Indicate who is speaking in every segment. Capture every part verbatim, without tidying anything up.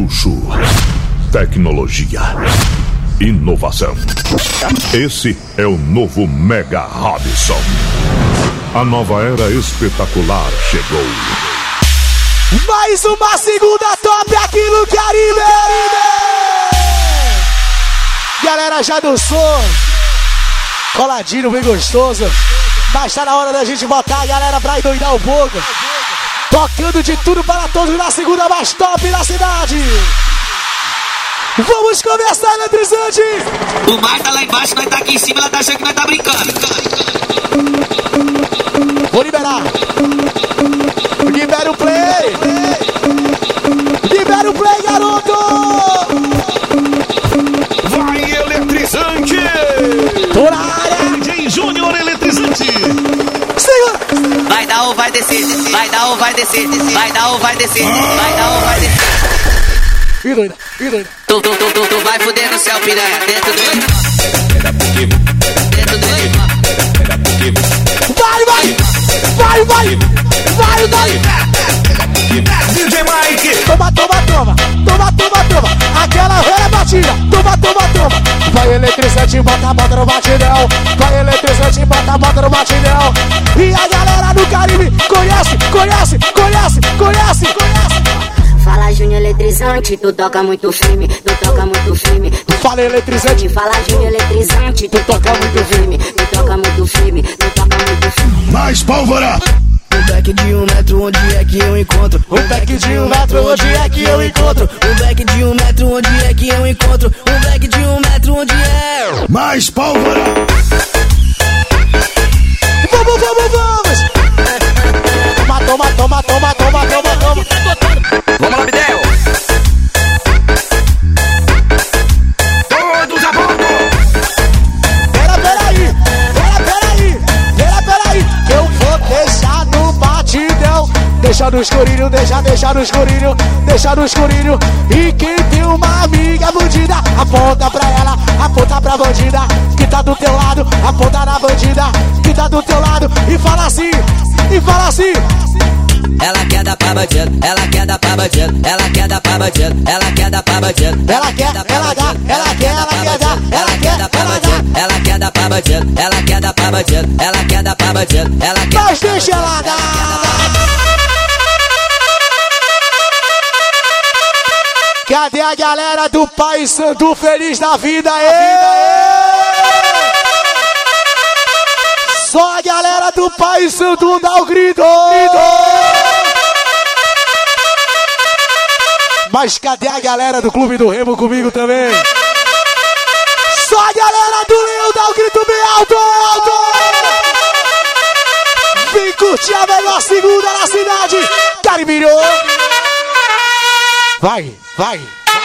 Speaker 1: Luxo, tecnologia, inovação. Esse é o novo Mega Robson. A nova era espetacular chegou.
Speaker 2: Mais uma segunda top aqui no Caribe. Galera já dançou, coladinho bem gostoso. Mas tá na hora da gente botar a galera pra endoidar um pouco. Tocando de tudo para todos na segunda mais top da cidade. Vamos começar, eletrizante.
Speaker 3: O mar tá lá embaixo, nós tá aqui em cima, ela tá achando que nós tá brincando.
Speaker 2: Vou liberar. Libera o play. Libera o play, garoto.
Speaker 1: Vai, eletrizante.
Speaker 2: Tô na área.
Speaker 1: D J Júnior Eletrizante.
Speaker 2: Segura.
Speaker 3: Vai dar ou vai descer, vai dar ou vai descer, vai dar ou vai descer, vai dar ou vai descer.
Speaker 2: Ih, doida, ih, doida.
Speaker 3: Tu, tu, tu, tu, tu vai fuder no céu, piranha, dentro do... Dentro do...
Speaker 2: Vai, vai, vai, vai, vai, vai.
Speaker 1: D J Mike.
Speaker 2: Toma, toma, toma, toma, toma, toma. Aquela velha batida, toma, toma, toma. Vai eletrizante, bota a bota no batidão. Vai eletrizante, bota a bota no batidão. E a galera do Caribe conhece, conhece, conhece, conhece, conhece.
Speaker 4: Fala Júnior Eletrizante, tu toca muito firme, tu toca muito firme. Tu
Speaker 2: fala eletrizante,
Speaker 4: fala Júnior Eletrizante, tu toca muito firme, tu toca muito firme, tu toca muito firme.
Speaker 1: Mais pólvora.
Speaker 5: Um back de um metro, onde é que eu encontro?
Speaker 2: Um back de um metro, onde é que eu encontro?
Speaker 5: Um back de um metro, onde é que eu encontro? Um back de um metro, onde é?
Speaker 1: Mais pólvora.
Speaker 2: Vamos, vamos, vamos. Toma, toma, toma, toma, toma, toma, toma.
Speaker 3: Vamos lá, Bidel.
Speaker 1: Todos a bordo.
Speaker 2: Pera, pera aí, pera, pera aí, pera, pera aí. Eu vou deixar no batidão. Deixa no escurinho, deixa, deixa no escurinho, deixa no escurinho. E quem tem uma amiga bandida, aponta pra ela, aponta pra bandida que tá do teu lado, aponta na bandida que tá do teu lado. E fala assim, e fala assim.
Speaker 3: Ela quer dar pra bandido, ela quer dar pra bandido, ela quer dar pra bandido, ela quer dar pra bandido.
Speaker 2: Ela quer, ela dá, ela quer, ela quer dar, ela quer, ela dá.
Speaker 3: Ela quer dar pra bandido, ela quer dar pra bandido, ela quer dar pra bandido, ela quer.
Speaker 2: Mas deixa ela dar. Cadê a galera do Pai Santo feliz da vida? Só a galera do Pai Santo dá o grito. Mas cadê a galera do Clube do Remo comigo também? Só a galera do Leão dá o grito bem alto, alto. Vem curtir a melhor segunda na cidade. Caribe. Vai, vai.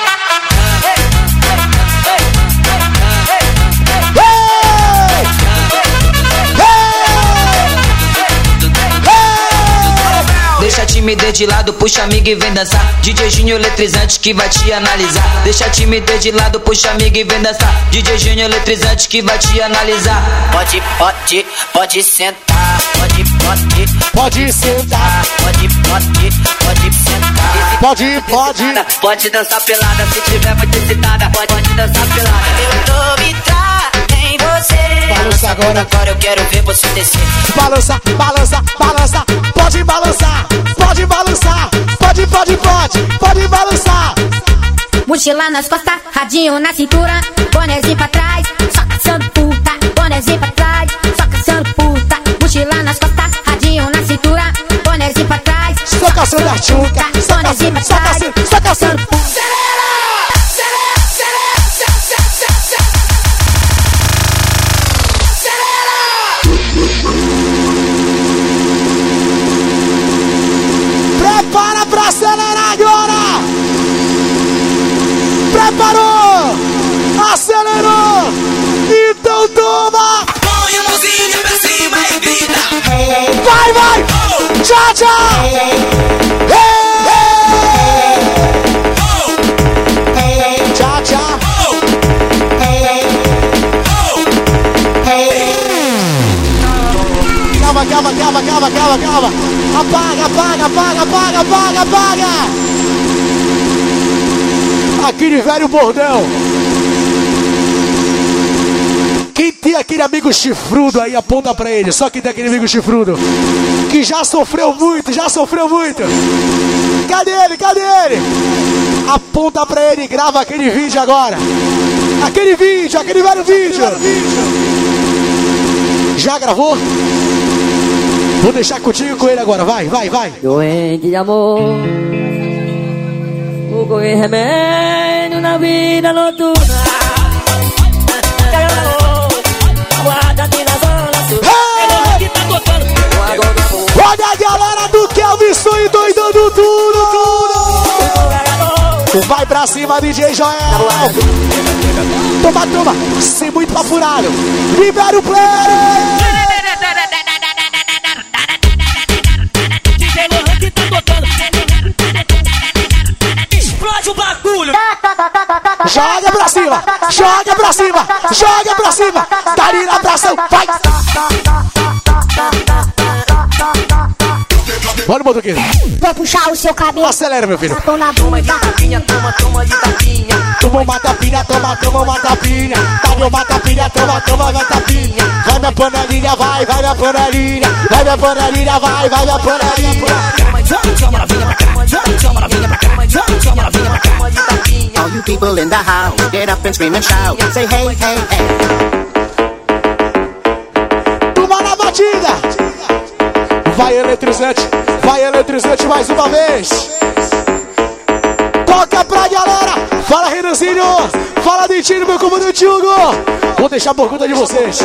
Speaker 3: Deixa a timidez de lado, puxa amigo e vem dançar. D J Júnior Eletrizante que vai te analisar. Deixa a timidez de lado, puxa amigo e vem dançar. D J Júnior Eletrizante que vai te analisar. Pode, pode, pode sentar. Pode, pode,
Speaker 2: pode sentar.
Speaker 3: Pode, pode, pode sentar.
Speaker 2: Pode, pode.
Speaker 3: Pode dançar pelada se tiver muito excitada. Pode, pode dançar pelada. Eu tô vidrada em você.
Speaker 2: Balança agora,
Speaker 3: agora eu quero ver você descer.
Speaker 2: Balança, balança, balança. Pode balançar, pode balançar. Pode, pode, pode, pode balançar.
Speaker 4: Mochila nas costas, radinho na cintura, bonezinho pra trás, só caçando puta. Bonezinho pra trás, só caçando puta. Mochila nas costas, radinho na cintura, bonezinho pra trás,
Speaker 2: só caçando a chuca.
Speaker 4: Bonezinho pra trás, só caçando puta.
Speaker 2: Prepara pra acelerar agora! Preparou! Acelerou! Então toma!
Speaker 3: Põe a mãozinha pra cima e grita.
Speaker 2: Vai, vai! Tchau, tchau! Tchau, tchau! Calma, calma, calma, calma, calma, calma! Apaga, apaga, apaga, apaga, apaga, apaga! aquele velho bordão. Quem tem aquele amigo chifrudo aí, aponta pra ele. Só quem tem aquele amigo chifrudo que já sofreu muito, já sofreu muito. Cadê ele? Cadê ele? Aponta pra ele e grava aquele vídeo agora. Aquele vídeo, aquele velho vídeo. Já gravou? Vou deixar contigo e com ele agora. Vai, vai, vai.
Speaker 5: Doente de amor, vou correr remédio na vida noturna.
Speaker 2: Olha a galera do Kelvin e doidando tudo, tudo. Vai pra cima, D J Joel. Toma, toma, sem muito apurado. Libera o play.
Speaker 5: Explode o bagulho.
Speaker 2: Joga pra cima, joga pra cima, joga pra cima. Tá ali na atração, vai. Bora, motoqueiro.
Speaker 4: Vou puxar o seu cabelo.
Speaker 2: Acelera, meu filho.
Speaker 4: Tô na bunda.
Speaker 5: Tapinha, toma, toma de tapinha.
Speaker 2: Toma uma tapinha, toma, toma uma tapinha. Toma uma tapinha, toma, toma uma tapinha. Vai minha panelinha, vai, vai minha panelinha. Vai minha panelinha, vai, vai minha panelinha.
Speaker 5: Chama, vinha pra cá, chama, vinha pra cá, chama, vinha pra cá. Toma de tapinha.
Speaker 6: All you people in the house, get up and scream and shout. Say hey, hey, hey.
Speaker 2: Toma na batida. Vai eletrizante, vai eletrizante mais uma vez. Toca pra galera. Fala, Renanzinho. Fala, Dentinho, meu comandante Hugo. Vou deixar por conta de vocês.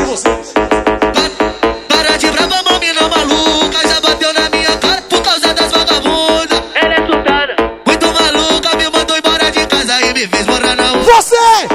Speaker 7: Para de brava, mina maluca. Já bateu na minha cara por causa das vagabundas. Ela é sultana, muito maluca. Me mandou embora de casa e me fez morar na rua.
Speaker 2: Você!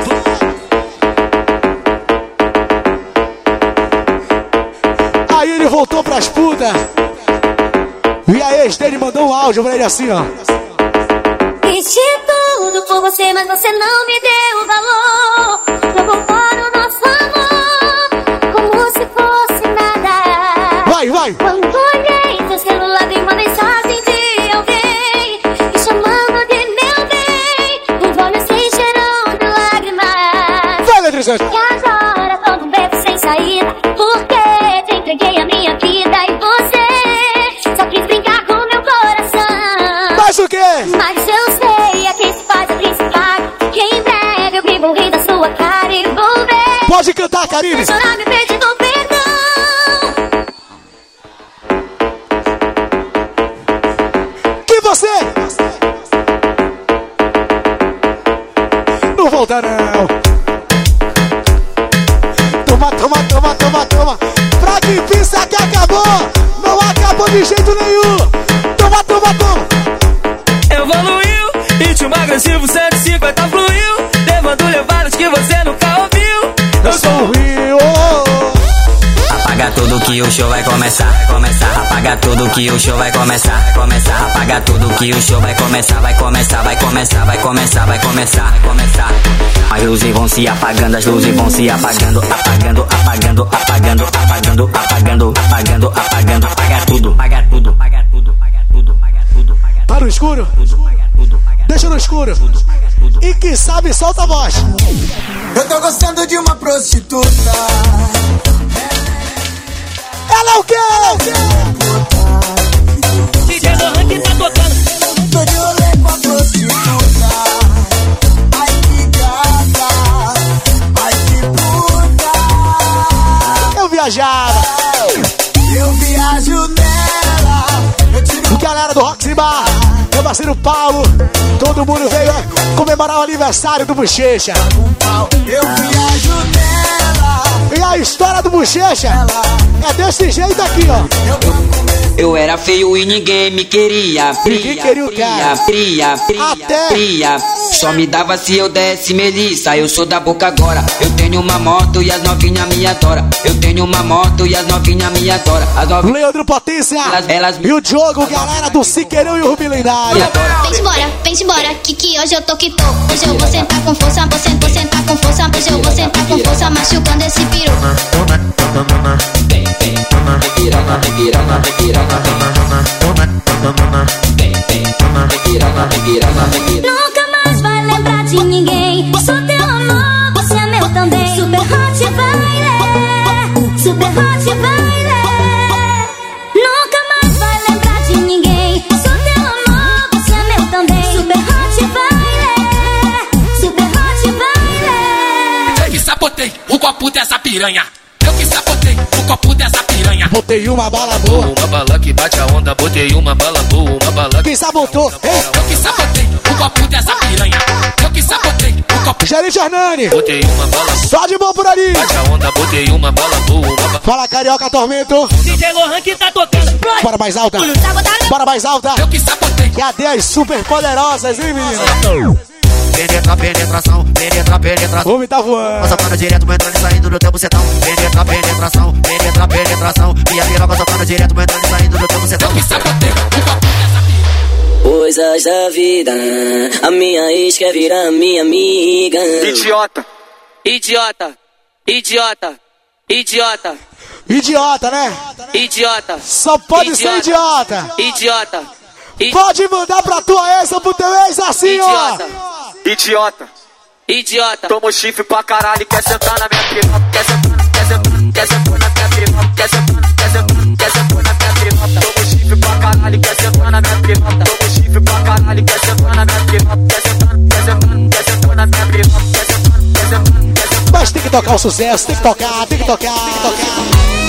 Speaker 2: Aí ele voltou pras putas. E a ex dele mandou um áudio pra ele assim, ó.
Speaker 4: Fiz de tudo por você, mas você não me deu valor. Jogou fora o nosso amor, como se fosse nada.
Speaker 2: Vai, vai!
Speaker 4: Quando olhei seu celular, vi uma mensagem de alguém me chamando de meu bem. Os olhos se encheram de lágrimas.
Speaker 2: Vai, eletrizante!
Speaker 4: E agora todo um beco sem saída, porque te entreguei a minha vida e você só quis brincar com meu coração.
Speaker 2: Mas o quê?
Speaker 4: Mas eu sei, é quem se faz a principal. Que em breve eu vi rir da sua cara e vou ver.
Speaker 2: Pode cantar, Caribe!
Speaker 4: Chorar me pedindo perdão.
Speaker 2: Que você não volta não. Toma, toma, toma, toma, toma. Pra quem pensa que acabou, não acabou de jeito nenhum. Toma, toma, toma.
Speaker 5: Evoluiu, ritmo agressivo cento e cinquenta fluiu. Levando levadas que você nunca ouviu.
Speaker 2: Eu sou o Rio.
Speaker 3: Apaga tudo que o show vai começar, começar. Apaga tudo que o show vai começar, começar. Apaga tudo que o show vai começar, vai começar, vai começar, vai começar, vai começar, vai começar. As luzes vão se apagando, as luzes vão se apagando, apagando, apagando, apagando, apagando, apagando, apagando, apagando. Apaga tudo, apaga tudo, apaga tudo, apaga tudo, apaga tudo.
Speaker 2: Tá no escuro? Deixa no escuro. E quem sabe solta a voz.
Speaker 8: Eu tô gostando de uma prostituta.
Speaker 2: Ela é o quê? Ela é o quê?
Speaker 5: D J Lohan que tá tocando.
Speaker 8: Tô de rolê com a prostituta. Ai que gata, ai que puta.
Speaker 2: Eu viajava.
Speaker 8: Eu viajo nela. Eu tiro
Speaker 2: Galera do Roxy Bar, meu parceiro Paulo, todo mundo veio comemorar o aniversário do Bochecha.
Speaker 8: um pau. Eu viajo nela.
Speaker 2: E a história do Bochecha é desse jeito aqui, ó.
Speaker 3: Eu era feio e ninguém me queria.
Speaker 2: Ninguém queria o cara.
Speaker 3: Pria, pria,
Speaker 2: Até.
Speaker 3: pria. Só me dava se eu desse melissa. Eu sou da boca agora. Eu tenho uma moto e as novinhas me adoram. Eu tenho uma moto e as novinhas me adoram. As novinhas
Speaker 2: Leandro Potência
Speaker 3: Elas- elas-
Speaker 2: e o Diogo, galera do Siqueirão e o Rubi Lendário.
Speaker 3: me adoram.
Speaker 9: Vem embora, vem embora, Kiki, hoje eu tô que tô. Hoje eu vou sentar com força, vou sentar, vou sentar com força. Hoje eu vou sentar com força, machucando esse piru.
Speaker 3: Vem, vem, vem piranha, vem piranha, vem piranha, vem. Vem, vem, vem piranha, vem piranha, vem piranha.
Speaker 4: Nunca mais vai lembrar de ninguém. Sou teu amor, você é meu também. Super hot baile, super hot baile. Nunca mais vai lembrar de ninguém. Sou teu amor, você é meu também. Super hot baile, super hot baile.
Speaker 10: Eu que sabotei o copo dessa piranha. Eu que sabotei o copo dessa piranha.
Speaker 2: Botei uma bala boa.
Speaker 10: Uma bala que bate a onda, botei uma bala boa. Uma bala
Speaker 2: Quem sabotou?
Speaker 10: Eu que sabotei o copo dessa piranha. Eu que sabotei o copo.
Speaker 2: Gerente Hernani.
Speaker 10: Botei uma bala.
Speaker 2: Só de bom por ali.
Speaker 10: Bate a onda, botei uma bala boa. Uma bala...
Speaker 2: Fala Carioca Tormento.
Speaker 5: D J Lohan que tá tocando.
Speaker 2: Bora mais alta. Bora mais alta.
Speaker 10: Eu que sabotei.
Speaker 2: Cadê as super poderosas, hein, menina?
Speaker 6: Penetra, penetração, penetra, penetração.
Speaker 2: O homem tá voando.
Speaker 6: Passando direto, entrando e saindo do teu bucetão. Penetra, penetração, penetra, penetração. Minha piroca passando direto, entrando e saindo do teu bucetão.
Speaker 10: Eu que sabotei o copo dessa piranha.
Speaker 5: Coisas da vida, a minha ex quer virar minha amiga.
Speaker 10: Idiota.
Speaker 5: Idiota, idiota, idiota,
Speaker 2: Idiota, né?
Speaker 5: idiota.
Speaker 2: Só pode ser idiota.
Speaker 5: Idiota,
Speaker 2: Pode mandar pra tua ex ou pro teu ex assim, ó.
Speaker 5: idiota,
Speaker 10: Idiota.
Speaker 5: idiota.
Speaker 10: Toma chifre pra caralho, quer sentar na minha piroca. Quer sentar, quer sentar, quer sentar na minha piroca. Quer sentar, quer sentar, quer sentar na minha piroca. Toma chifre pra caralho, quer sentar na minha piroca. Toma chifre pra caralho, quer sentar na minha piroca. Quer sentar, quer sentar, quer sentar na minha piroca. Quer sentar, quer sentar, quer sentar.
Speaker 2: Mas tem que tocar o sucesso, tem que tocar, tem que tocar, tem que tocar.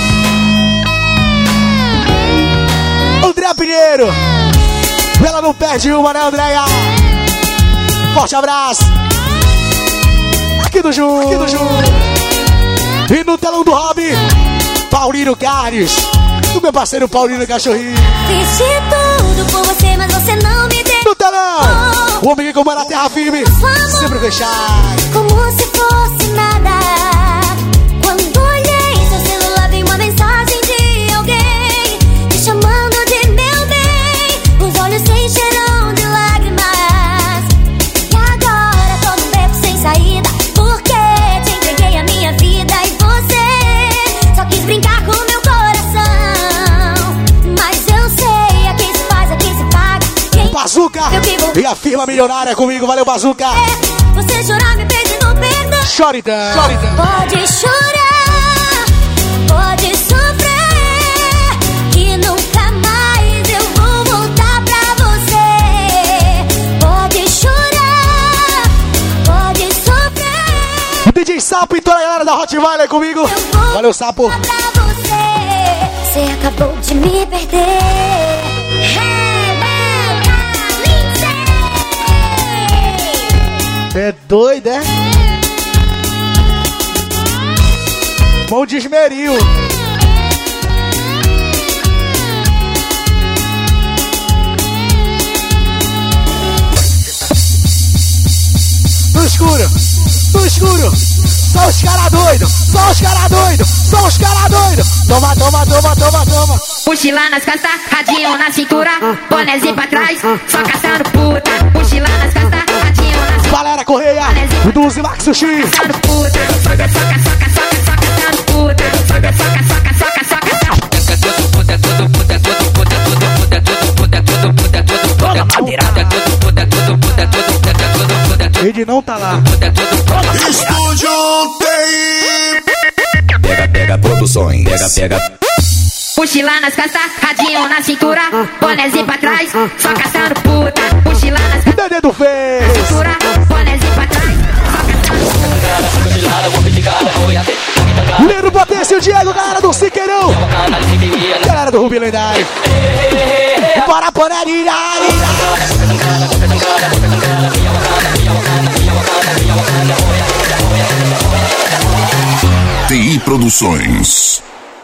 Speaker 2: André Pinheiro. Ela não perde uma, né, Andréia? Forte abraço. Aqui do Ju, aqui do Ju. E no telão do Hobby, Paulinho Carnes. O meu parceiro Paulinho Cachorrinho.
Speaker 4: Fiz de tudo por você, mas você não me deu.
Speaker 2: No telão, o homem que comanda a terra firme, sempre fechado.
Speaker 4: Como se fosse nada. Quando olhei seu celular, vi uma mensagem de alguém me chamando de meu bem. Os olhos se encheram de lágrimas. E agora tô num beco sem saída, porque te entreguei a minha vida e você só quis brincar com meu coração. Mas eu sei, a quem se faz, a quem se paga. Quem
Speaker 2: Bazuca e a firma milionária comigo, valeu Bazuca.
Speaker 4: é, você chorar me pedindo perdão.
Speaker 2: Chore então.
Speaker 4: Pode chorar, pode sofrer, que nunca mais eu vou voltar pra você. Pode chorar, pode sofrer.
Speaker 2: D J Sapo e toda a galera da Hot Valley comigo. Valeu, Sapo.
Speaker 4: Pra você, você acabou de me perder.
Speaker 2: É doido, é? Mão de esmeril. No escuro, no escuro. Só os caras doidos, só os caras doidos, só os caras doidos. Toma, toma, toma, toma, toma.
Speaker 4: Mochila nas costas, radinho na cintura, bonézinho pra trás, só caçando puta. Mochila nas costas, radinho na cintura.
Speaker 2: Galera Correia, do Zimax Sushi.
Speaker 4: Caçando puta, soca, soca, soca, soca, soca, caçando puta. Soca, soca, soca, soca, soca, soca.
Speaker 3: É tudo puta, é tudo puta, é tudo puta, é tudo puta, é tudo puta, é tudo puta, é tudo puta, é tudo puta, é tudo puta, é tudo puta, é tudo puta, é tudo puta, é tudo.
Speaker 2: Ele não tá lá.
Speaker 1: Estúdio T I.
Speaker 11: Pega, pega produções. Pega, pega.
Speaker 4: Mochila nas costas, radinho na cintura, bonézinho pra trás, só caçando puta. Mochila nas costas,
Speaker 2: Dedê do Fez.
Speaker 4: cintura, bonézinho pra trás, só caçando puta.
Speaker 2: Leandro Potência e o Diego, galera do Siqueirão. Galera do Rubi Lendário. Bora, Panelina.
Speaker 1: T I Produções.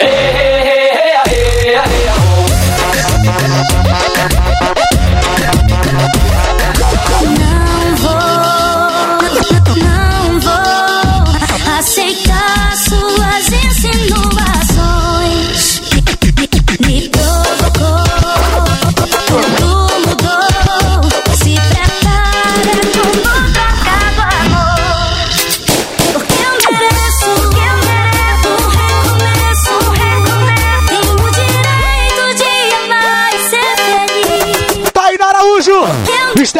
Speaker 4: Não vou, não vou aceitar suas insinuações. Me provocou, tudo mudou. Se prepara com outra acaba amor. Porque eu mereço, eu mereço um recomeço.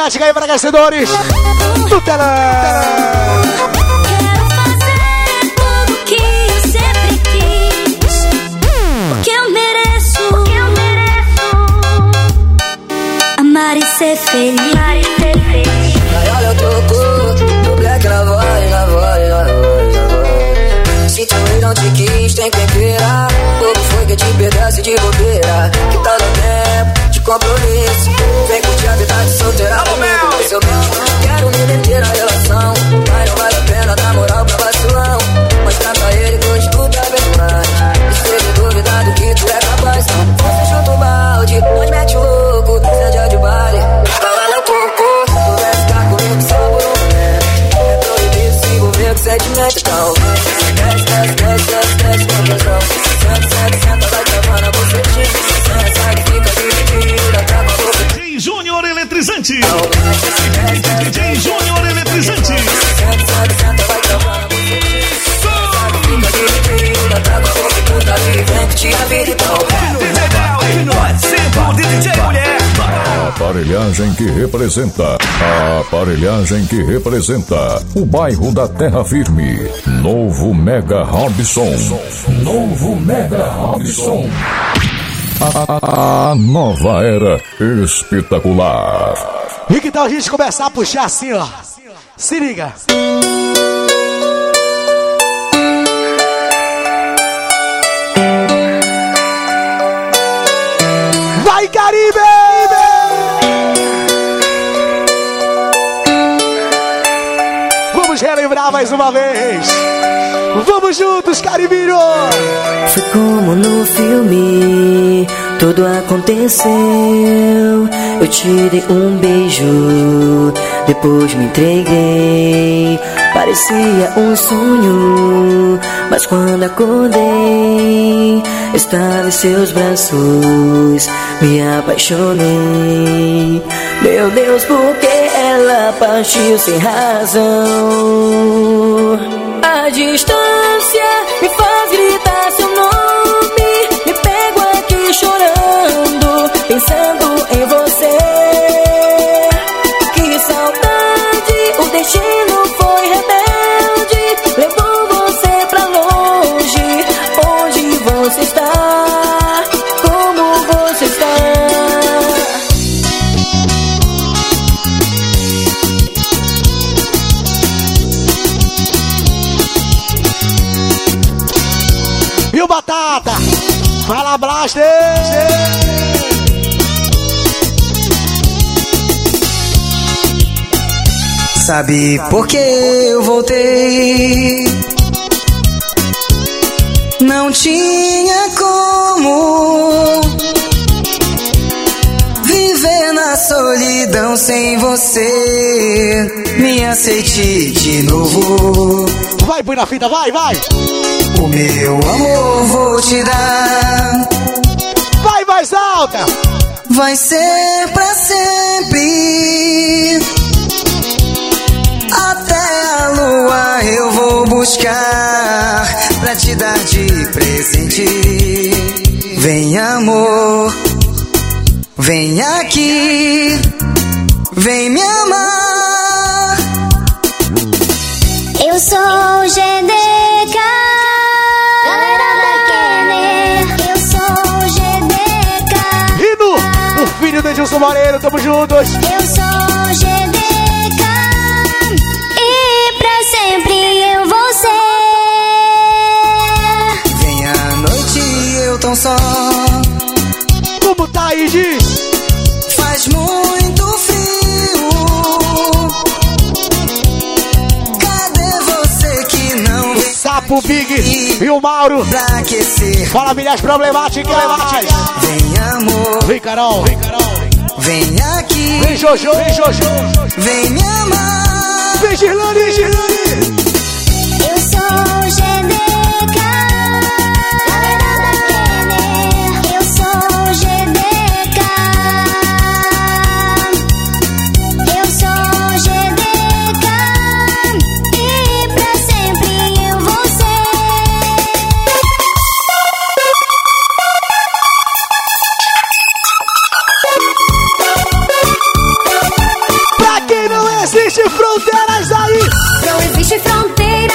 Speaker 2: emblemática aí para vencedores do telão.
Speaker 12: Quero fazer tudo que eu sempre quis, porque eu mereço, porque eu mereço amar e ser feliz. Amar e ser feliz.
Speaker 5: Ai, olha, eu tô no black na voz, na voz, na voz, na voz. Se teu ex não te quis, tem quem queira. Pouco foi que te pedasse de bobeira. Que tal no tempo de compromisso? Vem curtir a vida de solteira comigo. Seu bem, quero me meter na relação, mas não vale a pena dar moral pra vacilão. Mostrar pra ele que hoje tu tá bem mais. E se ele duvidar do que tu é capaz, você chuta o balde, nós mete o louco, seja de baile, fala no coco. Tu vai ficar comigo só por um momento. É proibido se envolver com sentimento, então desce, desce, desce, desce, desce com tesão. Senta, senta, senta, vai travando a bucetinha. Senta, sai, fica dividida, tá com a boca.
Speaker 13: D J Júnior Eletrizante. D J Júnior Eletrizante.
Speaker 5: Senta, senta, senta, vai travando a bucetinha. Senta, fica dividida, tá com a boca. Puta vivente, te a vida, então
Speaker 13: Sempre D J Mulher.
Speaker 1: A aparelhagem que representa, a aparelhagem que representa o bairro da Terra Firme. Novo Mega Robson. Novo Mega Robson. A, a, a nova era espetacular.
Speaker 2: E que tal a gente começar a puxar assim, ó? Se liga. Vai, Caribe! Vamos relembrar mais uma vez. Vamos juntos, Caribinho!
Speaker 5: Foi como no filme, tudo aconteceu. Eu te dei um beijo, depois me entreguei. Parecia um sonho, mas quando acordei, estava em seus braços, me apaixonei. Meu Deus, por que ela partiu sem razão? A distância me faz gritar seu nome. Me pego aqui chorando, pensando em você. Que saudade, o destino foi rebelde, levou você pra longe. Onde você está? Como você está?
Speaker 2: Batata, fala Blaster.
Speaker 5: Sabe por que eu voltei? Não tinha como viver na solidão sem você. Me aceite de novo.
Speaker 2: Vai, põe na fita, vai, vai.
Speaker 5: O meu amor vou te dar.
Speaker 2: Vai mais alta.
Speaker 5: Vai ser pra sempre. Até a lua eu vou buscar pra te dar de presente. Vem amor, vem aqui, vem me amar.
Speaker 12: Eu sou o G D K, galera da Kenner. Eu sou o G D K.
Speaker 2: Rindo, o filho de Edilson Moreira, tamo juntos.
Speaker 12: Eu sou o G D K e pra sempre eu vou ser.
Speaker 5: Vem à noite eu tão só.
Speaker 2: Como tá aí, diz?
Speaker 5: Faz muito frio. Cadê você que não vem?
Speaker 2: Sapo Big e o Mauro.
Speaker 5: Pra aquecer.
Speaker 2: Fala milhares problemáticas.
Speaker 5: Vem amor.
Speaker 2: Vem Carol. Vem Carol.
Speaker 5: Vem aqui.
Speaker 2: Vem Jojo. Vem Jojo.
Speaker 5: Vem me amar.
Speaker 2: Vem Girlane. Vem Girlane.
Speaker 12: Eu sou o G D K, galera da Kenner. Eu sou o G D K. Eu sou o G D K e pra sempre eu vou ser.
Speaker 2: fronteiras aí.
Speaker 4: Não existe fronteira.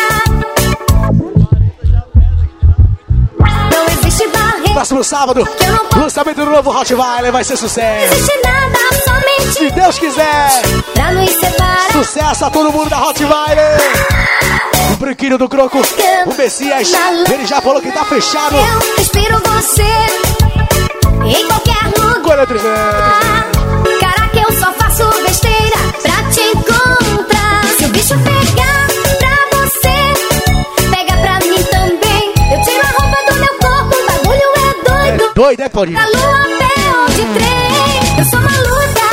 Speaker 4: Não existe barreira.
Speaker 2: Próximo sábado, lançamento do novo Rottweiler vai ser sucesso.
Speaker 4: Não existe nada, somente
Speaker 2: se Deus quiser.
Speaker 4: Pra nos separar.
Speaker 2: Sucesso a todo mundo da Rottweiler. O Branquinho do Croco, o Messias, ele já falou que tá fechado.
Speaker 4: Eu respiro você em qualquer lugar. Caraca, eu só faço besteira pra te encontrar. Se o bicho pegar pra você, pega pra mim também. Eu tiro a roupa do meu corpo, o bagulho é doido.
Speaker 2: É doido, é, Paulinho?
Speaker 4: Da lua pé de trem, eu sou maluca.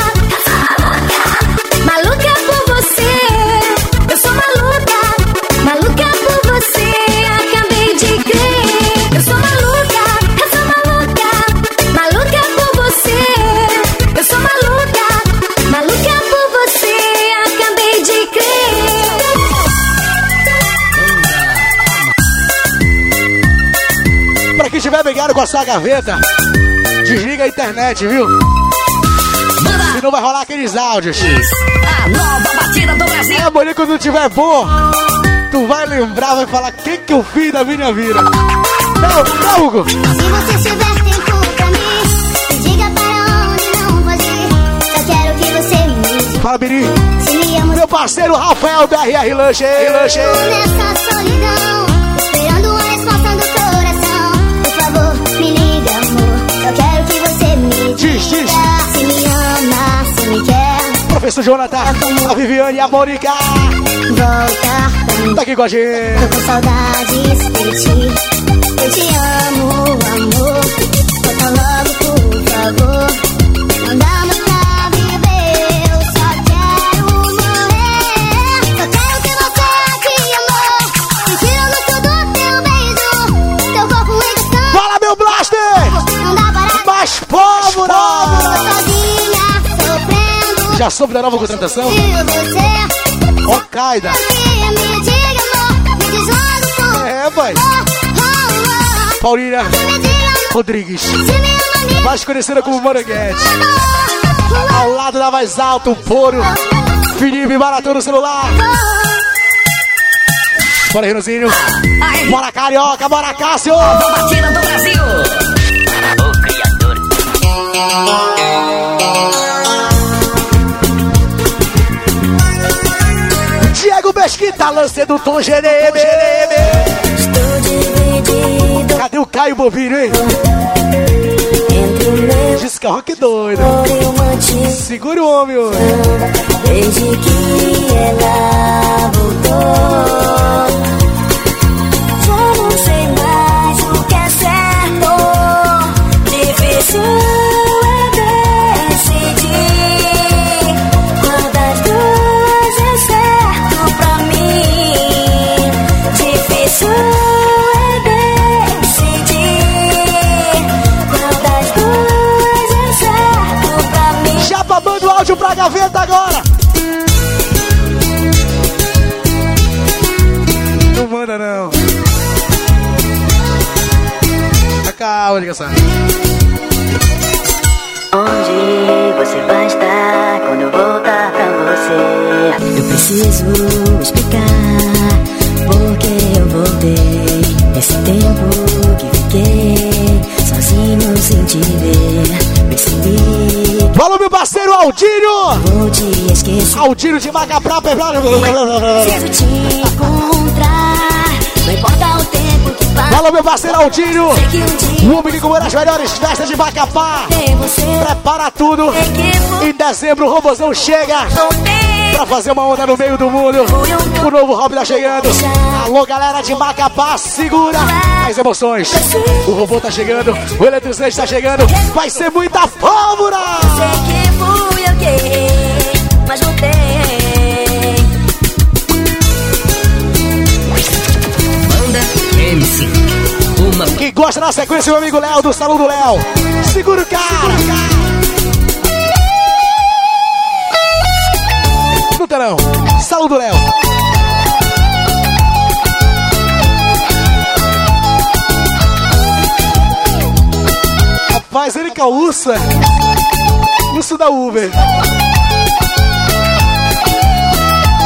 Speaker 4: Maluca por você, eu sou maluca. Maluca por você, acabei de crer. Eu sou maluca, eu sou maluca. Maluca por você, eu sou maluca. Maluca por você, acabei de crer.
Speaker 2: Pra quem estiver brigado com a sua gaveta, desliga a internet, viu? Senão vai rolar aqueles áudios.
Speaker 14: A nova batida do Brasil.
Speaker 2: É, amanhã quando tiver bom, tu vai lembrar, vai falar o que que eu fiz da minha vida. Não, não, Hugo.
Speaker 12: Se você tiver tempo pra mim, me diga para onde não pode ir. Só quero que você me diga.
Speaker 2: Fala, Biri.
Speaker 12: Se me ama,
Speaker 2: meu parceiro Rafael da R R Lanche. Lanche.
Speaker 12: nessa solidão, esperando a resposta do coração. Por favor, me liga, amor. Só quero que você me diga.
Speaker 2: Diz, diz.
Speaker 12: Se me ama, se me quer.
Speaker 2: Professor Jonathan, a Viviane e a Mônica.
Speaker 12: Volta,
Speaker 2: tá aqui com a gente.
Speaker 12: tô com saudades de ti. Eu te amo, amor. Volta logo, por favor. Não dá mais pra viver. Eu só quero morrer. Só quero ter você aqui, amor. Sentindo tudo teu beijo. Teu corpo engastando.
Speaker 2: Fala, meu Blaster!
Speaker 12: Não dá para
Speaker 2: mais pólvora!
Speaker 12: sozinha, sofrendo.
Speaker 2: Já soube da nova contratação?
Speaker 12: De você.
Speaker 2: Ó, Caida.
Speaker 12: Me diga, amor. Me diz logo,
Speaker 2: É, pai. Paulinha Rodrigues, mais conhecida como Moranguete. Ao lado da mais alto, o Poro. Felipe Maratão no celular. Bora, Renozinho. Bora, Carioca. Bora, Cássio.
Speaker 14: Batida do Brasil.
Speaker 10: O criador.
Speaker 2: Diego Mesquita, lance do Tom Geneme. Cadê o Caio Bovinho, hein? Diz que é rock doido. Segura o homem hoje.
Speaker 12: Desde que ela voltou, já não sei mais o que é certo. Difícil é decidir qual das duas é certo pra mim. Difícil é decidir qual das duas é certo pra mim.
Speaker 2: Já babando o áudio pra gaveta agora. Não manda não. Calma, ligação.
Speaker 12: Onde você vai estar quando eu voltar pra você? Eu preciso explicar porque eu voltei. Esse tempo que fiquei sozinho sem te ver, percebi.
Speaker 2: Fala, meu parceiro Aldinho!
Speaker 12: Vou te esquecer.
Speaker 2: Aldinho de Macaprá.
Speaker 12: Preciso te encontrar. Não importa o tempo que passa.
Speaker 2: Fala, meu parceiro Aldinho! O homem que comeu as melhores festas de Macapá. Prepara tudo. Em dezembro o Robozão chega pra fazer uma onda no meio do mundo. O novo Hobby tá chegando. Alô, galera de Macapá, segura as emoções. O robô tá chegando, o eletrizante tá chegando. Vai ser muita pólvora!
Speaker 12: Sei que fui eu que errei, mas não tem.
Speaker 14: M C. Uma...
Speaker 2: Quem gosta da sequência, meu amigo Léo, do Salão do Léo. Segura o cara! No telão, Salão do Léo. Rapaz, ele que é o urso, é? Urso da Uber.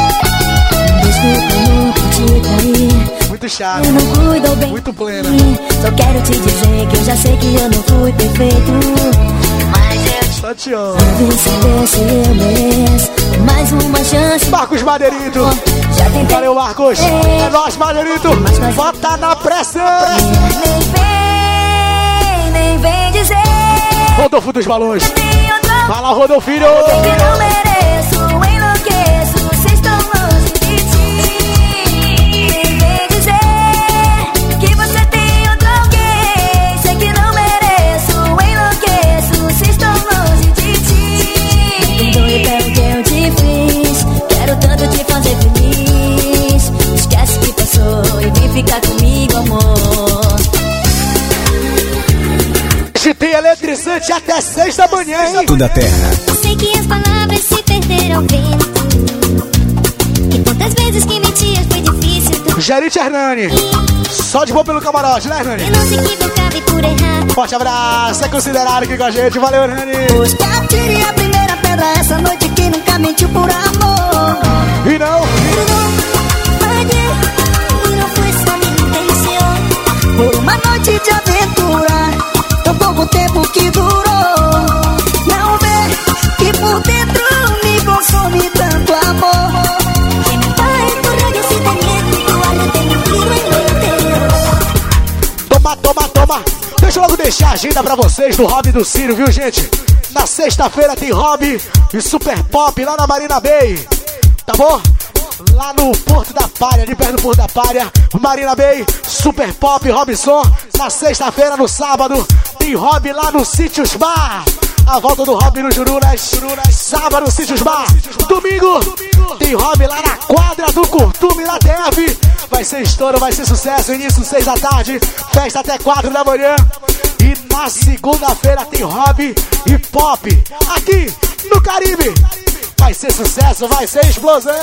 Speaker 2: caprichada.
Speaker 4: Eu não cuido bem.
Speaker 2: Muito plena.
Speaker 4: Só quero te dizer que eu já sei que eu não fui perfeito. Mas eu te
Speaker 2: Só te amo.
Speaker 4: amo saber se eu mereço mais uma chance.
Speaker 2: Marcos Madeirito.
Speaker 4: Já tentei.
Speaker 2: Valeu, Marcos. É nóis, Madeirito. Bota na pressão.
Speaker 4: Nem vem, nem vem dizer.
Speaker 2: Rodolfo dos Balões. Fala, Rodolfinho.
Speaker 4: Que não mereço, enlouqueço, vocês estão longe de ti. Nem vem dizer que você tem outro alguém. Sei que não mereço, enlouqueço, vocês estão longe de ti. Me perdoe pelo que eu te fiz, quero tanto te fazer feliz. Esquece que passou e vem ficar comigo, amor.
Speaker 2: Tem eletrizante até seis da manhã, hein?
Speaker 11: Tudo da terra.
Speaker 12: Eu sei que as palavras se perderam ao vento. E quantas vezes que mentias foi difícil tu.
Speaker 2: Gerite Hernani. Só de boa pelo camarote, né, Hernani?
Speaker 12: Eu não se equivocava e por errar.
Speaker 2: Forte abraço, é considerado aqui com a gente. Valeu, Hernani.
Speaker 8: Hoje que atire a primeira pedra essa noite que nunca mentiu por amor.
Speaker 2: E não?
Speaker 12: E não foi só minha intenção.
Speaker 8: Por uma noite de aventura, tão pouco tempo que durou. Não vê que por dentro me consome tanto amor.
Speaker 12: Que me vai por esse talento. Tu olha tem um clima em meu interior.
Speaker 2: Toma, toma, toma. Deixa eu logo deixar a agenda pra vocês do Hobby do Ciro, viu, gente? Na sexta-feira tem Hobby e Super Pop lá na Marina Bay. Tá bom? Lá no Porto da Palha, ali perto do Porto da Palha, Marina Bay, Super Pop, Robson. Na sexta-feira, no sábado, tem Hobby lá no Sítios Bar. A volta do Hobby no Jurunas. Sábado, Sítios Bar. Domingo, tem Hobby lá na quadra do Curtume, na T F. Vai ser estouro, vai ser sucesso. Início seis da tarde, festa até quatro da manhã. E na segunda-feira tem Hobby e Pop aqui no Caribe. Vai ser sucesso, vai ser explosão.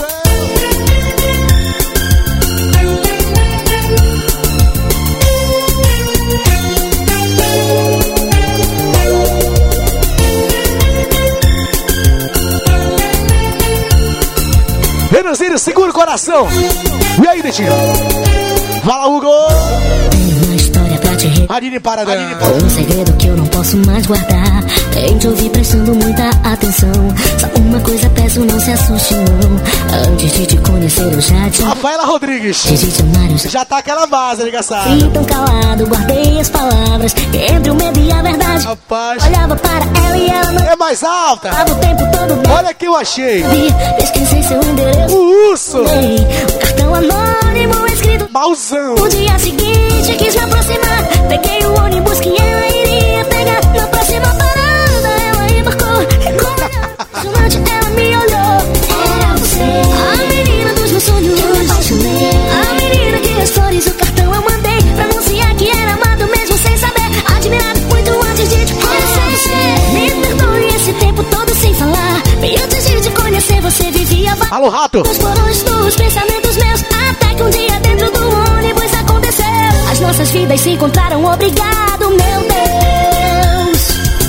Speaker 2: Renanzinho, segura o coração. E aí, Netinho? Fala, Hugo.
Speaker 4: Tenho uma história pra te revelar.
Speaker 2: Aline Paradão.
Speaker 4: Um segredo que eu não posso mais guardar. Tem te ouvir prestando muita atenção. Só uma coisa peço, não se assuste não. Antes de te conhecer eu já te...
Speaker 2: Rafaela Rodrigues.
Speaker 4: Antes de te amar eu já...
Speaker 2: Já tá aquela base, ligaçada.
Speaker 4: Então calado, guardei as palavras entre o medo e a verdade.
Speaker 2: Rapaz.
Speaker 4: Olhava para ela e ela não...
Speaker 2: É mais alta.
Speaker 4: Tava o tempo todo bem.
Speaker 2: Olha que eu achei.
Speaker 4: Pesquisei seu endereço.
Speaker 2: O urso.
Speaker 4: Bem, um cartão anônimo escrito...
Speaker 2: Mauzão.
Speaker 4: No dia seguinte quis me aproximar. Peguei o ônibus que ela iria pegar. Na próxima parada ela embarcou. Com ela me olhou. Era você, a menina dos meus sonhos. Eu me apaixonei. A menina que as flores, o cartão eu mandei pra anunciar que era amado mesmo sem saber. Admirado muito antes de te conhecer. Me perdoe esse tempo todo sem falar. Bem antes de te conhecer você vivia...
Speaker 2: Alô, rato.
Speaker 4: Os porões dos pensamentos meus. Até que um dia dentro do ônibus aconteceu. As nossas vidas se encontraram, obrigado, meu Deus.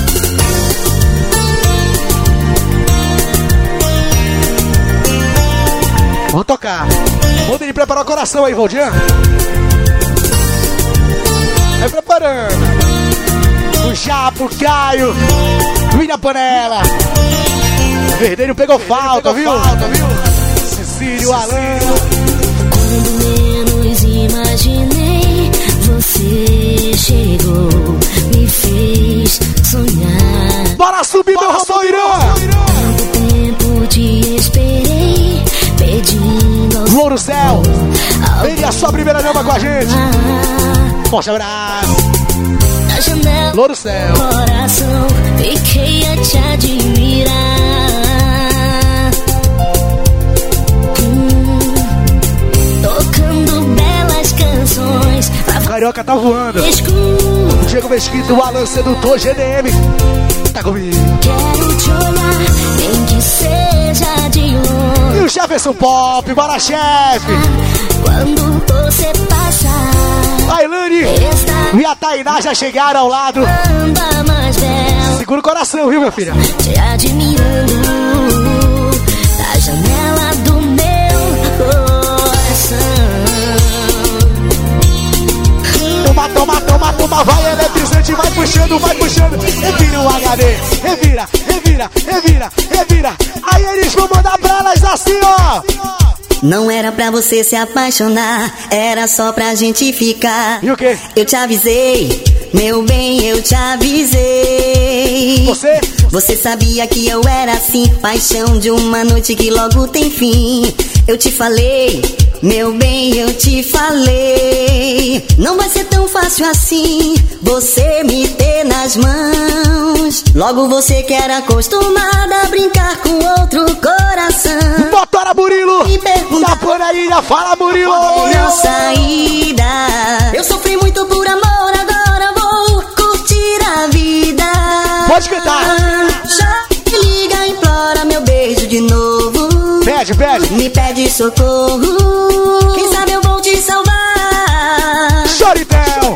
Speaker 2: Vamos tocar. Vamos ele preparar o coração aí, Valdian. Vai preparando. O Japo, o Caio. Vira a panela. Verdeiro pegou falta, viu? Falta, viu? Cecílio, Alan.
Speaker 4: Quando menos imaginei, você chegou, me fez sonhar.
Speaker 2: Bora subir, meu Roboirã!
Speaker 4: Tanto tempo te esperei, pedindo ao
Speaker 2: Louro Céu, vem a sua primeira dama com a gente. Forte abraço.
Speaker 4: Na janela,
Speaker 2: Louro Céu.
Speaker 4: Coração, fiquei a te admirar. Hum, tocando belas canções.
Speaker 2: Carioca tá voando.
Speaker 4: Escuro,
Speaker 2: Diego Mesquita, o Alan Sedutor, G D M. Tá comigo.
Speaker 4: quero te olhar, nem que seja de longe.
Speaker 2: E o Jefferson Pop, bora chefe.
Speaker 4: Quando você passar,
Speaker 2: A Ilane e a Tainá já chegaram ao lado.
Speaker 4: anda mais bela,
Speaker 2: Segura o coração, viu, minha filha?
Speaker 4: te admirando da janela do meu coração.
Speaker 2: puxando, vai puxando. Revira o H D, revira, revira, revira, revira. Aí eles vão mandar pra elas assim, ó.
Speaker 8: Não era pra você se apaixonar, era só pra gente ficar.
Speaker 2: E o quê?
Speaker 8: Eu te avisei, meu bem, eu te avisei.
Speaker 2: Você?
Speaker 8: Você sabia que eu era assim, paixão de uma noite que logo tem fim. Eu te falei, meu bem, eu te falei. Não vai ser tão fácil assim, você me ter nas mãos. Logo você que era acostumada a brincar com outro coração.
Speaker 2: Motora Murilo!
Speaker 8: Me pergunta,
Speaker 2: tá por aí, já fala Murilo!
Speaker 8: não saída. Eu sofri muito por amor, agora vou curtir a vida.
Speaker 2: Pode cantar!
Speaker 8: Já me liga, implora meu beijo de novo.
Speaker 2: Pede, pede!
Speaker 8: Me pede socorro. Quem sabe eu vou te salvar.
Speaker 2: Choritel!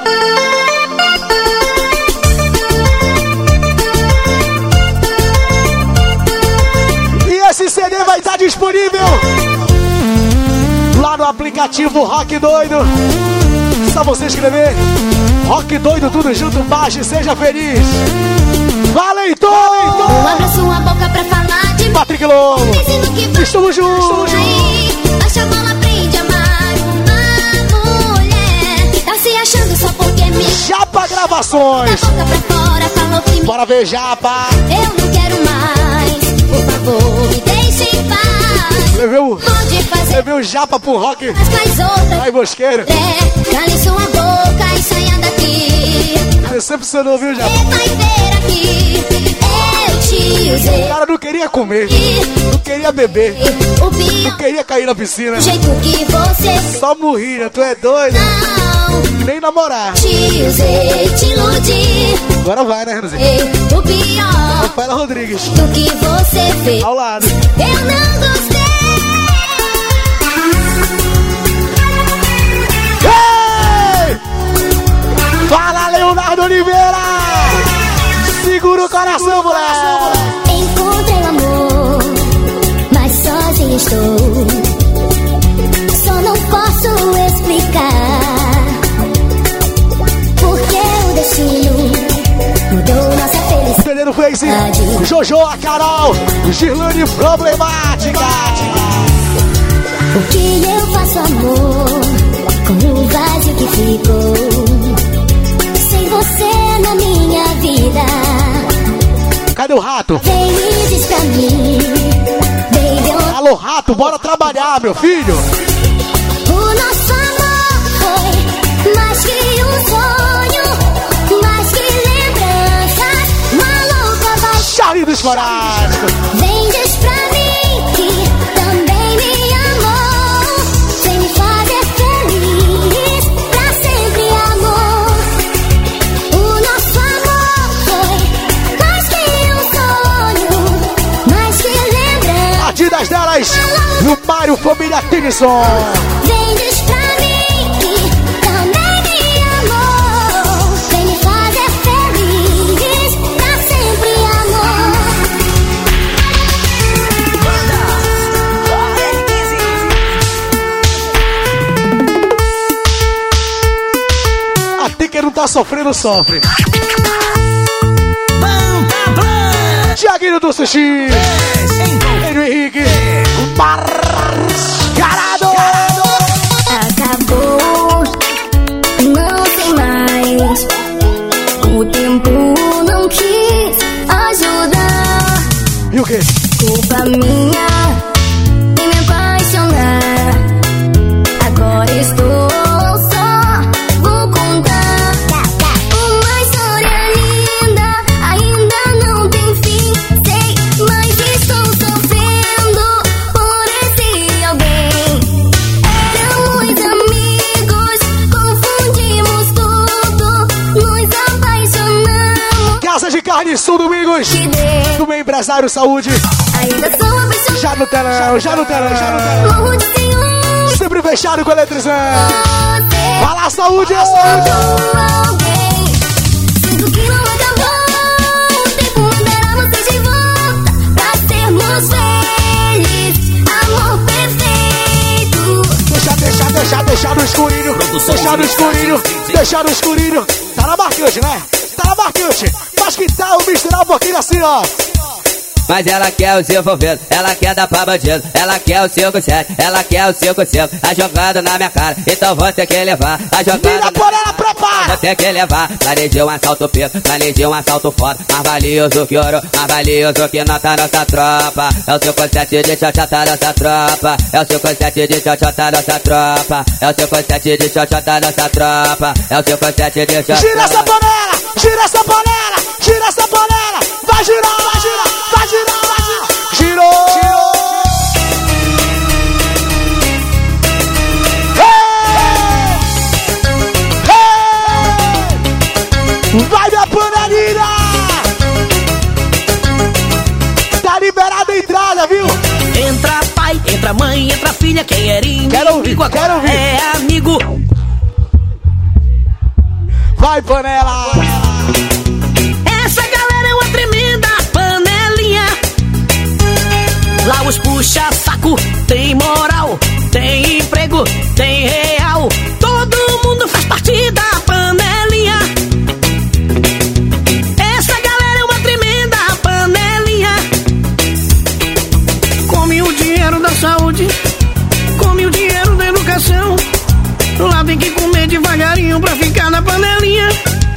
Speaker 2: E esse C D vai estar disponível lá no aplicativo Rock Doido. Só você escrever Rock Doido, tudo junto, baixe e seja feliz. Valentão!
Speaker 9: Eu abro sua boca pra falar de
Speaker 2: Patrick Lobo. Estamos juntos.
Speaker 9: Aí, baixa a bola, aprende a amar uma mulher. Tá se achando só porque me...
Speaker 2: Japa Gravações.
Speaker 9: Da boca pra fora falou que me...
Speaker 2: Bora ver Japa.
Speaker 9: Eu não quero mais, por favor, me deixe em paz.
Speaker 2: Leveu,
Speaker 9: Pode fazer
Speaker 2: leveu Japa pro rock.
Speaker 9: mas faz outra.
Speaker 2: Vai, Bosqueiro.
Speaker 9: É, cale sua boca e saia daqui.
Speaker 2: Decepcionou, viu, Japa?
Speaker 9: Você vai ver aqui, eu te usei.
Speaker 2: O cara não queria comer, não queria beber,
Speaker 9: O pior
Speaker 2: não queria cair na piscina.
Speaker 9: do jeito que você
Speaker 2: Só morria, tu é doido?
Speaker 9: não
Speaker 2: Nem namorar.
Speaker 9: te usei, te iludi.
Speaker 2: Agora vai, né, Renanzinho?
Speaker 9: O pior
Speaker 2: Rafaela Rodrigues,
Speaker 9: do que você fez,
Speaker 2: ao lado.
Speaker 9: eu não gostei.
Speaker 2: Ei! Fala, Leonardo Oliveira! Segura o coração, moleque!
Speaker 9: Encontrei o amor, mas sozinha estou. Só não posso explicar porque o destino mudou nossa felicidade.
Speaker 2: Pedro Face, Jojo, a Carol, Girlane Problemática.
Speaker 9: O que eu faço, amor, com o vazio que ficou sem você na minha vida?
Speaker 2: Cadê o rato?
Speaker 9: Vem e diz pra mim, baby, eu...
Speaker 2: Alô, rato, bora trabalhar, meu filho.
Speaker 9: O nosso amor foi mais que um sonho, mais que lembranças, uma louca vai...
Speaker 2: Charlie dos Faráticos.
Speaker 9: Vem, diz pra mim que também me amou, sem me fazer feliz, pra sempre, amor. O nosso amor foi mais que um sonho, mais que lembranças.
Speaker 2: Partidas delas no Mário Família Tennyson.
Speaker 9: Vem, diz pra mim que também me amou, sem me fazer feliz, pra sempre, amor.
Speaker 2: Até quem não tá sofrendo, sofre. Tiaguinho do Sushi. Enio Henrique. Mascarado.
Speaker 9: Acabou, não tem mais. O tempo não quis ajudar.
Speaker 2: E o quê?
Speaker 9: Culpa minha em me apaixonar. Agora estou só, vou contar uma história linda. Ainda não tem fim, sei, mas estou sofrendo por esse alguém. Éramos amigos, confundimos tudo, nos apaixonamos.
Speaker 2: Casa de Carne Sul Domingos. Do meu empresário Saúde.
Speaker 9: Ainda sou apaixonada.
Speaker 2: Já no telão, já no telão, já no telão.
Speaker 9: Morro de ciúme.
Speaker 2: Sempre fechado com a eletrizante. Fala, Saúde, é
Speaker 9: Saúde.
Speaker 2: Saúde.
Speaker 9: Sinto que não acabou. O tempo mandará você de volta pra sermos felizes. Amor perfeito.
Speaker 2: Deixa, deixa, deixa, deixa no escurinho. Deixa no escurinho. Deixa no escurinho. Tá na marcante, né? tá na marcante. Mas que tal misturar um pouquinho assim, ó?
Speaker 3: Mas ela quer o seu envolvido, ela quer dar pra bandido. Ela quer o cinco sete, ela quer o cinco cinco. A jogada na minha cara, então vou ter que levar. A jogada
Speaker 2: Mira por ela, prepara!
Speaker 3: Vou ter que levar. Planejei um assalto preto, planejei um assalto foda. Mais valioso que ouro, mais valioso que nota nossa tropa. É o cinco sete de tchotchota nossa tropa. É o cinco sete de tchotchota nossa tropa. É o cinco sete de tchotchota nossa tropa. É o cinco sete de tchotchota.
Speaker 2: Gira essa panela, gira essa panela, gira essa panela. Vai girar, vai girar, vai girar, vai girar. Girou, girou. Hey! Hey! Vai minha panelinha. Tá liberada a entrada, viu?
Speaker 15: Entra pai, entra mãe, entra filha. Quem era inimigo
Speaker 2: quero ouvir, quero ouvir.
Speaker 15: É amigo.
Speaker 2: Vai panela.
Speaker 15: Essa galera é uma tremenda panelinha. Lá os puxa-saco, tem moral, tem emprego, tem real. Todo mundo faz parte da panelinha. Essa galera é uma tremenda panelinha. Come o dinheiro da saúde, come o dinheiro da educação. Lá tem que comer devagarinho pra ficar na panelinha.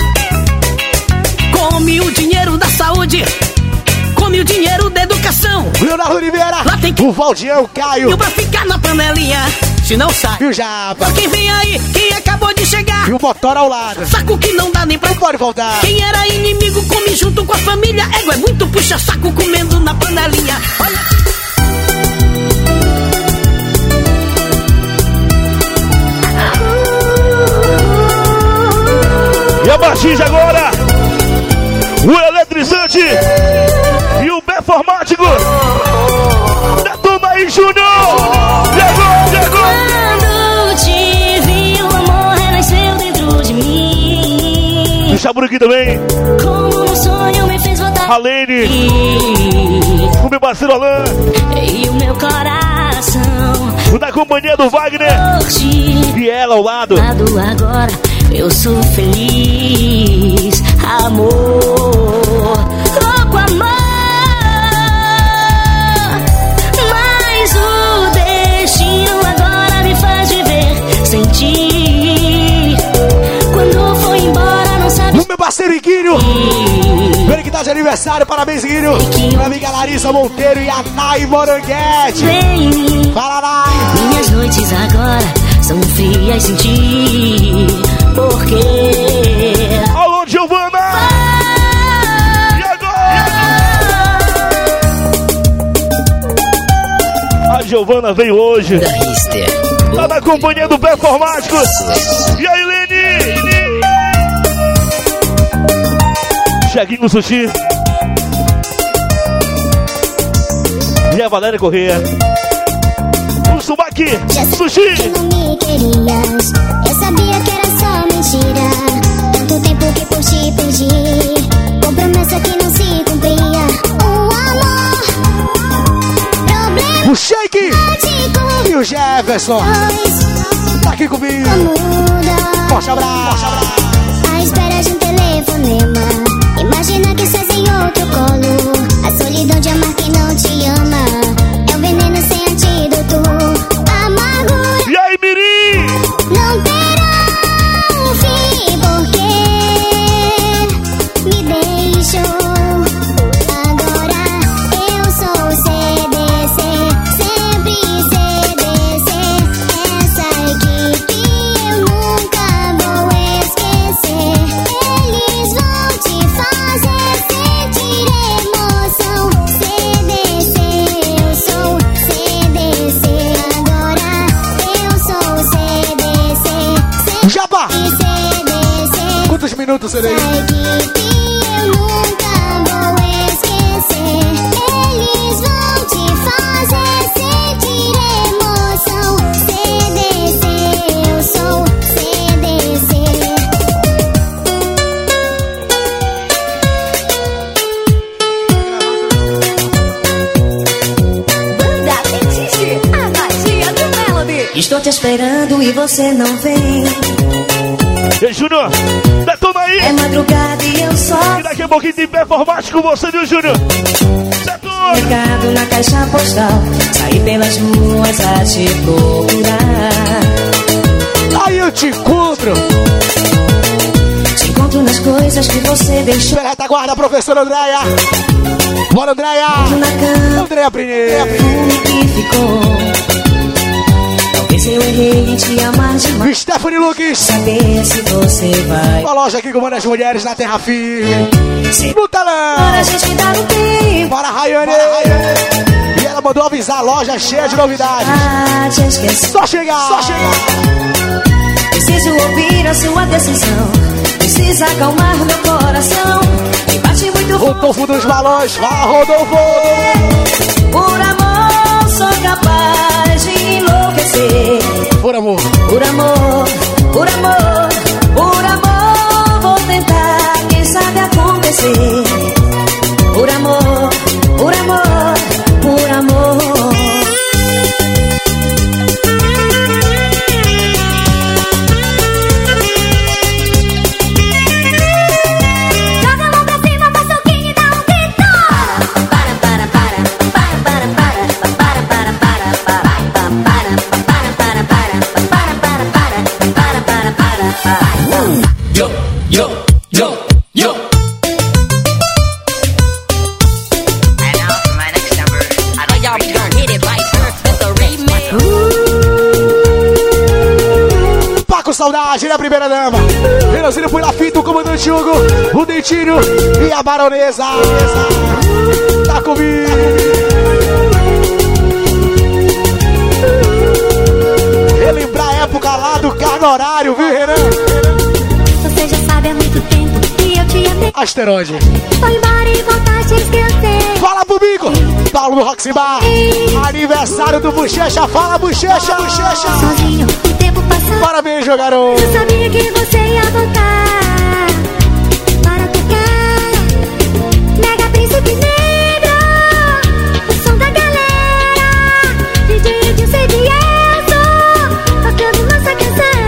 Speaker 15: Come o dinheiro da saúde, come o dinheiro da educação.
Speaker 2: Leonardo Oliveira,
Speaker 15: lá tem que
Speaker 2: o Valdião, o Caio.
Speaker 15: E pra ficar na panelinha, se não sai.
Speaker 2: E o Japa.
Speaker 15: Pra quem vem aí, quem acabou de chegar.
Speaker 2: E o motor ao lado.
Speaker 15: Saco que não dá nem pra...
Speaker 2: Não pode voltar.
Speaker 15: Quem era inimigo come junto com a família. Ego é muito puxa-saco comendo na panelinha. Olha...
Speaker 13: E a Batista agora, o eletrizante e o performático da turma aí, Júnior. Chegou, chegou.
Speaker 9: Quando te vi, o amor renasceu dentro de mim.
Speaker 13: Deixa por aqui também.
Speaker 9: Como um sonho me fez voltar.
Speaker 13: A Lene, o meu parceiro Alain
Speaker 9: e o meu coração.
Speaker 13: O da companhia do Wagner e ela ao lado.
Speaker 9: Agora eu sou feliz, amor, louco amor. Mas o destino agora me faz viver sem ti. Quando foi embora não sabe.
Speaker 2: O meu parceiro Iguinho, ele que tá de aniversário, parabéns Iguinho. Minha amiga Larissa Monteiro e a Nai Moranguete. Fala, Nai.
Speaker 9: Minhas noites agora são frias sem ti. Porque
Speaker 13: alô, Giovana! E agora? A Giovana veio hoje. Tá na companhia do Performático. E aí, Lene? Cheguinho Sushi. E a Valéria Corrêa. O Subaki Sushi.
Speaker 9: Não me querias, eu sabia que era só mentira. Tanto tempo que por te perdi, com promessa que não se cumpria. O amor, problema.
Speaker 2: O Shake e o Jefferson tá aqui comigo. Forte abraço.
Speaker 9: À espera de um telefonema. Imagina que estás em outro colo. A solidão de amar quem não te ama é um veneno sem antídoto. Amargura.
Speaker 13: E aí, Mirim?
Speaker 9: Não terá um fim porque me deixou. Agora eu sou C D C, sempre C D C. Essa equipe eu nunca vou esquecer. Eles vão te fazer sentir emoção. C D C, eu sou C D C. Agora eu sou C D C.
Speaker 2: Jabá! Quantos minutos serei?
Speaker 9: Essa equipe eu nunca vou esquecer. Eles vão te fazer sentir emoção. C D C, eu sou C D C. Banda Fetiche, a magia do Melody.
Speaker 8: Estou te esperando e você não vem.
Speaker 13: E Júnior, detona aí.
Speaker 16: É madrugada e eu só.
Speaker 13: E daqui a pouquinho tem performático com você, viu, Júnior? Detona.
Speaker 16: Recado na caixa postal. Saí pelas ruas a te procurar.
Speaker 2: Aí eu te encontro.
Speaker 16: Te encontro nas coisas que você deixou.
Speaker 2: Pela retaguarda, professora Andréia. Bora, Andréia. Andréia primeiro.
Speaker 16: Perfume que ficou. Talvez eu errei em te amar demais.
Speaker 2: Stephanie Lucas.
Speaker 16: Saber se você vai.
Speaker 2: Uma loja aqui com uma das mulheres na Terra Firme.
Speaker 16: Sim.
Speaker 2: No talão.
Speaker 16: Bora, a gente dá um tempo.
Speaker 2: Bora, Rayane. E ela mandou avisar a loja cheia de novidades.
Speaker 16: Ah, te esqueci.
Speaker 2: Só chegar. Só chegar.
Speaker 16: Preciso ouvir a sua decisão. Precisa acalmar meu coração. Me bate muito forte.
Speaker 2: Rodolfo dos balões. Fala, Rodolfo.
Speaker 16: Por amor sou capaz de enlouquecer.
Speaker 2: Por amor.
Speaker 16: Por amor, por amor, por amor vou tentar, quem sabe acontecer. Por amor, por amor, por amor.
Speaker 9: Joga a mão pra cima, faz soquinho e dá um grito. Para, para, para, para, para, para, para, para, para, para, para, para, para.
Speaker 17: Yo, yo, yo, yo.
Speaker 14: And now for my next number, I know y'all be gonna hit it like Surf with the remix.
Speaker 2: Paco Saudade, né, primeira dama? Renanzinho foi na fita, o comandante Hugo, o Dentinho e a baronesa. Tá comigo. Relembrar a época lá do cargo horário, viu, Renan?
Speaker 9: Você já sabe há muito tempo que eu te amei.
Speaker 2: Asteroide.
Speaker 9: Foi embora e voltaste a esquecer.
Speaker 2: Fala pro Bico. Paulo do Roxy Bar. Aniversário do Bochecha. Fala, Bochecha, Bochecha.
Speaker 9: Sozinho, o tempo passou.
Speaker 2: Parabéns, meu garoto.
Speaker 9: Eu sabia que você ia voltar para tocar Mega Príncipe Negro, o som da galera. D J Edilson de Enzo, tocando nossa canção.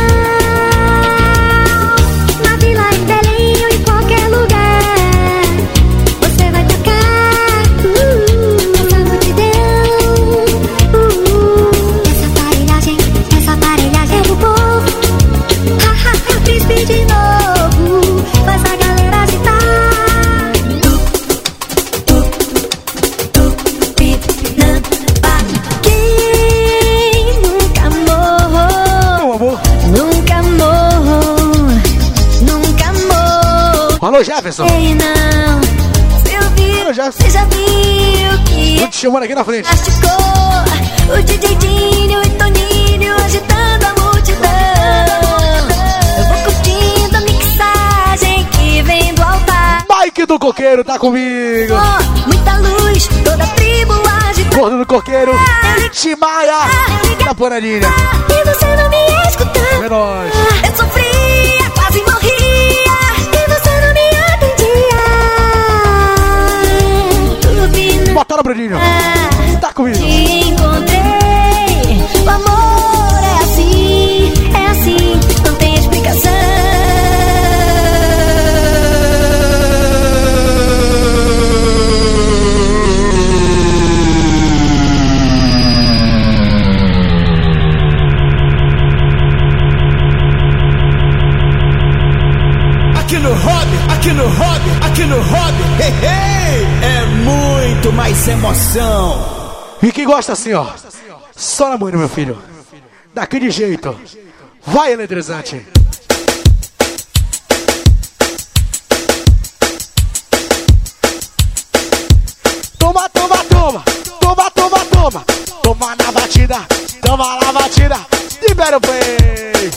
Speaker 9: Na vila, em Belém ou em qualquer lugar, você vai tocar uh, essa multidão. uh, Essa aparelhagem, essa aparelhagem é do povo. Ha, ha, ha, príncipe de novo, faz a galera agitar.
Speaker 16: Tup, tup, pinamba. Quem nunca morro,
Speaker 2: Meu amor.
Speaker 16: nunca morro, nunca morro.
Speaker 2: Alô, Jefferson.
Speaker 16: Ei, não, eu vi,
Speaker 2: Alô, Jefferson.
Speaker 16: você já viu que
Speaker 2: Tô te chamando aqui na frente.
Speaker 16: plasticou o D J Dinho e Toninho agitando a multidão. Eu vou curtindo a mixagem que vem do altar.
Speaker 2: Mike do Coqueiro tá comigo.
Speaker 16: Oh, muita luz, toda a tribo agitando.
Speaker 2: Gordo do Coqueiro. Timaia. Na panelinha.
Speaker 16: E você não me escutava.
Speaker 2: É nóis.
Speaker 16: Eu sofria, quase morria. E você não me atendia. Tudo vindo.
Speaker 2: Bota no Bruninho. Tá comigo.
Speaker 16: Te encontrei. O amor é assim, é assim, não tem explicação.
Speaker 17: Aqui no hobby, aqui no hobby, aqui no hobby, hey, hey, é muito mais emoção.
Speaker 2: E quem gosta assim, ó. Só na mãe, meu filho. Daquele jeito. Vai, eletrizante. Toma, toma, toma. Toma, toma, toma. Toma na batida. Toma na batida. Libera o play.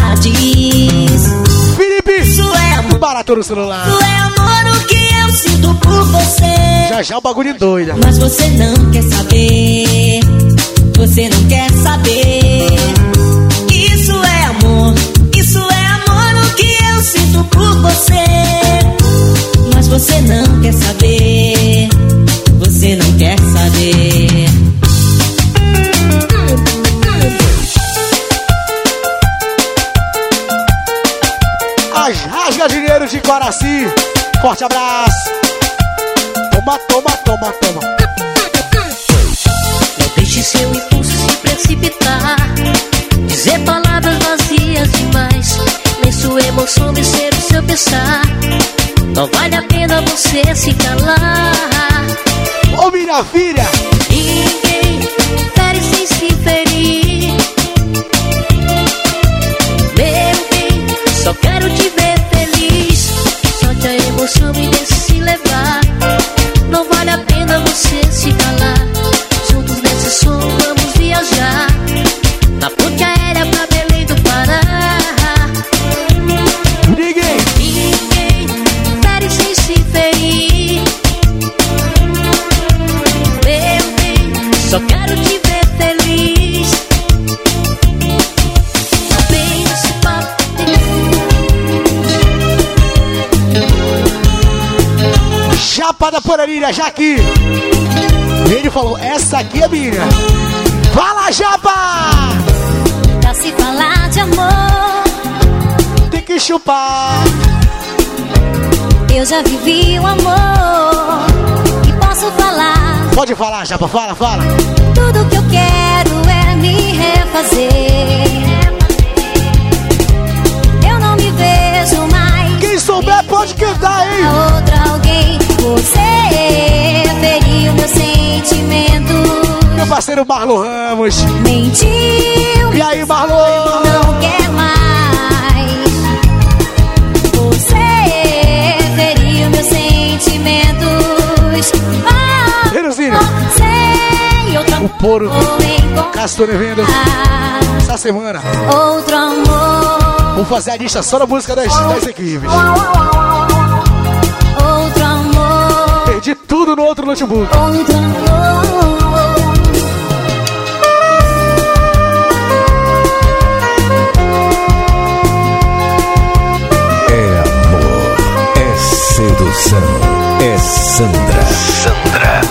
Speaker 16: saudades.
Speaker 2: Felipe,
Speaker 16: isso é amor.
Speaker 2: Barato no celular.
Speaker 16: Isso é amor o que eu sinto por você.
Speaker 2: Já já o bagulho doida.
Speaker 16: Mas você não quer saber. Você não quer saber. Isso é amor. Isso é amor o que eu sinto por você. Mas você não quer saber. Você não quer saber.
Speaker 2: As rasga dinheiro de Coraci. Forte abraço. Toma, toma, toma, toma.
Speaker 18: Não deixe seu impulso se precipitar. Dizer palavras vazias demais. Nem sua emoção vencer o seu pensar. Não vale a pena você se calar.
Speaker 2: Ô minha filha,
Speaker 18: ninguém fere sem se ferir. Meu bem, só quero te ver feliz. Solte a emoção e deixe se levar. Não vale a pena você se calar. Juntos nesse som vamos viajar. Na ponte aérea pra Belém do Pará.
Speaker 2: ninguém,
Speaker 18: Ninguém fere sem se ferir. Meu bem, só quero te ver feliz. Não vem nesse papo.
Speaker 2: Japa da Porarilha, já aqui. Ele falou, essa aqui é minha. Fala, Japa!
Speaker 9: Pra se falar de amor,
Speaker 2: Tem que chupar.
Speaker 9: eu já vivi o amor e posso falar.
Speaker 2: Pode falar, Japa, fala, fala.
Speaker 9: Tudo que eu quero é me refazer. Eu não me vejo mais.
Speaker 2: Quem souber pode cantar, hein?
Speaker 9: A outra alguém. Você feriu meu sentimento.
Speaker 2: Meu parceiro Marlon Ramos.
Speaker 9: Mentiu.
Speaker 2: E aí, Marlon?
Speaker 9: Não quer mais. Você feriu meus sentimentos. Ah,
Speaker 2: Reduzindo.
Speaker 9: sei outra
Speaker 2: O Poro.
Speaker 9: vou encontrar.
Speaker 2: Castor vendo essa semana.
Speaker 9: Outro amor.
Speaker 2: Vou fazer a lista só da música das, das equipes.
Speaker 9: Outro amor.
Speaker 2: Perdi tudo no outro notebook.
Speaker 9: Outro amor.
Speaker 11: É amor, é sedução, é Sandra. Sandra.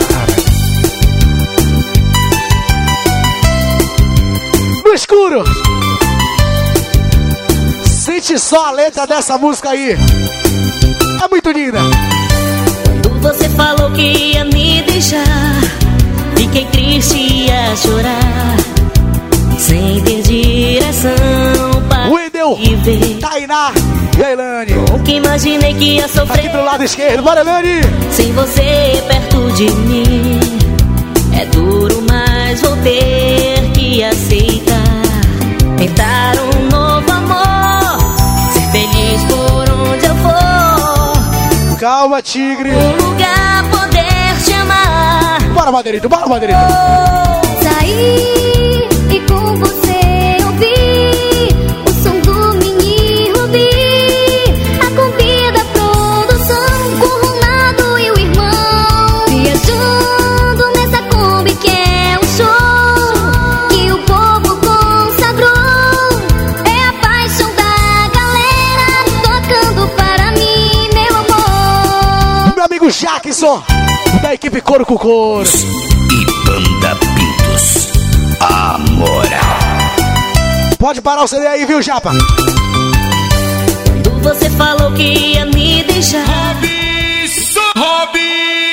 Speaker 2: No escuro. Sente só a letra dessa música aí. É muito linda.
Speaker 16: Quando você falou que ia me deixar, fiquei triste a chorar, sem ter direção para
Speaker 2: Wendel,
Speaker 16: viver.
Speaker 2: Tainá e a Elane.
Speaker 16: Nunca imaginei que ia sofrer
Speaker 2: aqui pro lado esquerdo, bora Elane.
Speaker 16: sem você perto de mim. É duro, mas vou ter que aceitar. Tentar um novo amor, ser feliz por onde eu for.
Speaker 2: Calma, tigre.
Speaker 16: Um lugar poder te amar.
Speaker 2: Bora, Madeirito, bora, Madeirito.
Speaker 9: Saí e com você ouvi o som do mini Rubi. A Kombi da produção, com o Ronaldo e o irmão. Viajando nessa Kombi que é um show que o povo consagrou. É a paixão da galera tocando para mim, meu amor.
Speaker 2: Meu amigo Jackson, da equipe Couro com Couro.
Speaker 11: E Banda Pintos, Amora.
Speaker 2: Pode parar o C D aí, viu, Japa?
Speaker 16: Quando você falou que ia me deixar,
Speaker 17: Robson, Robson.